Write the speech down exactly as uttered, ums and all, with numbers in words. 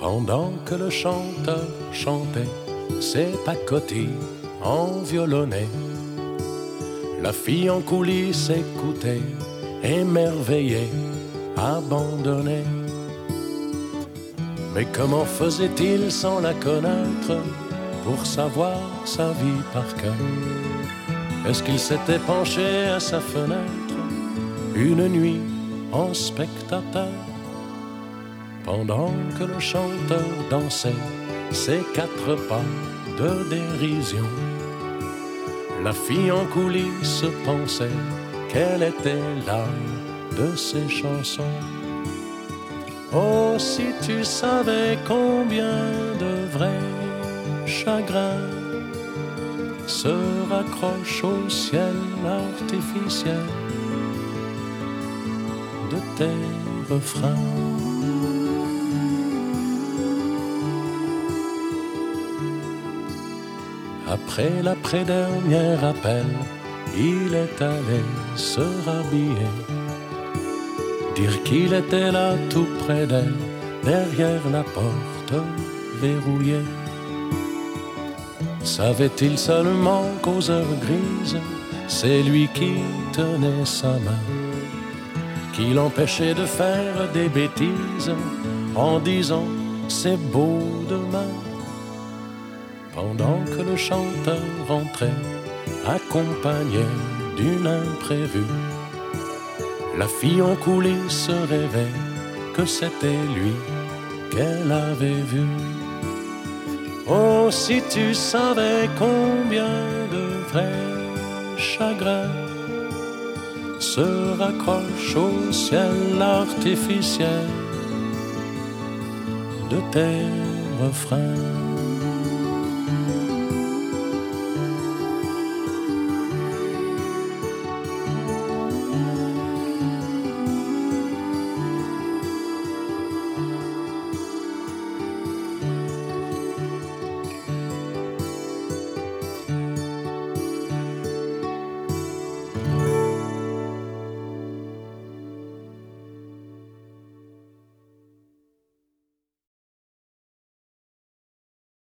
Pendant que le chanteur chantait ses pacotilles en violonnet, la fille en coulisses écoutait, émerveillée, abandonnée. Mais comment faisait-il sans la connaître pour savoir sa vie par cœur? Est-ce qu'il s'était penché à sa fenêtre une nuit en spectateur, pendant que le chanteur dansait ses quatre pas de dérision? La fille en coulisses pensait qu'elle était l'âme de ses chansons. Oh, si tu savais combien de vrais chagrins se raccrochent au ciel artificiel de tes refrains. Après l'après-dernier appel, il est allé se rhabiller, dire qu'il était là tout près d'elle, derrière la porte verrouillée. Savait-il seulement qu'aux heures grises, c'est lui qui tenait sa main, qui l'empêchait de faire des bêtises en disant c'est beau demain? Pendant que le chanteur rentrait, accompagné d'une imprévue, la fille en coulisses rêvait que c'était lui qu'elle avait vu. Oh, si tu savais combien de vrais chagrins se raccrochent au ciel artificiel de tes refrains.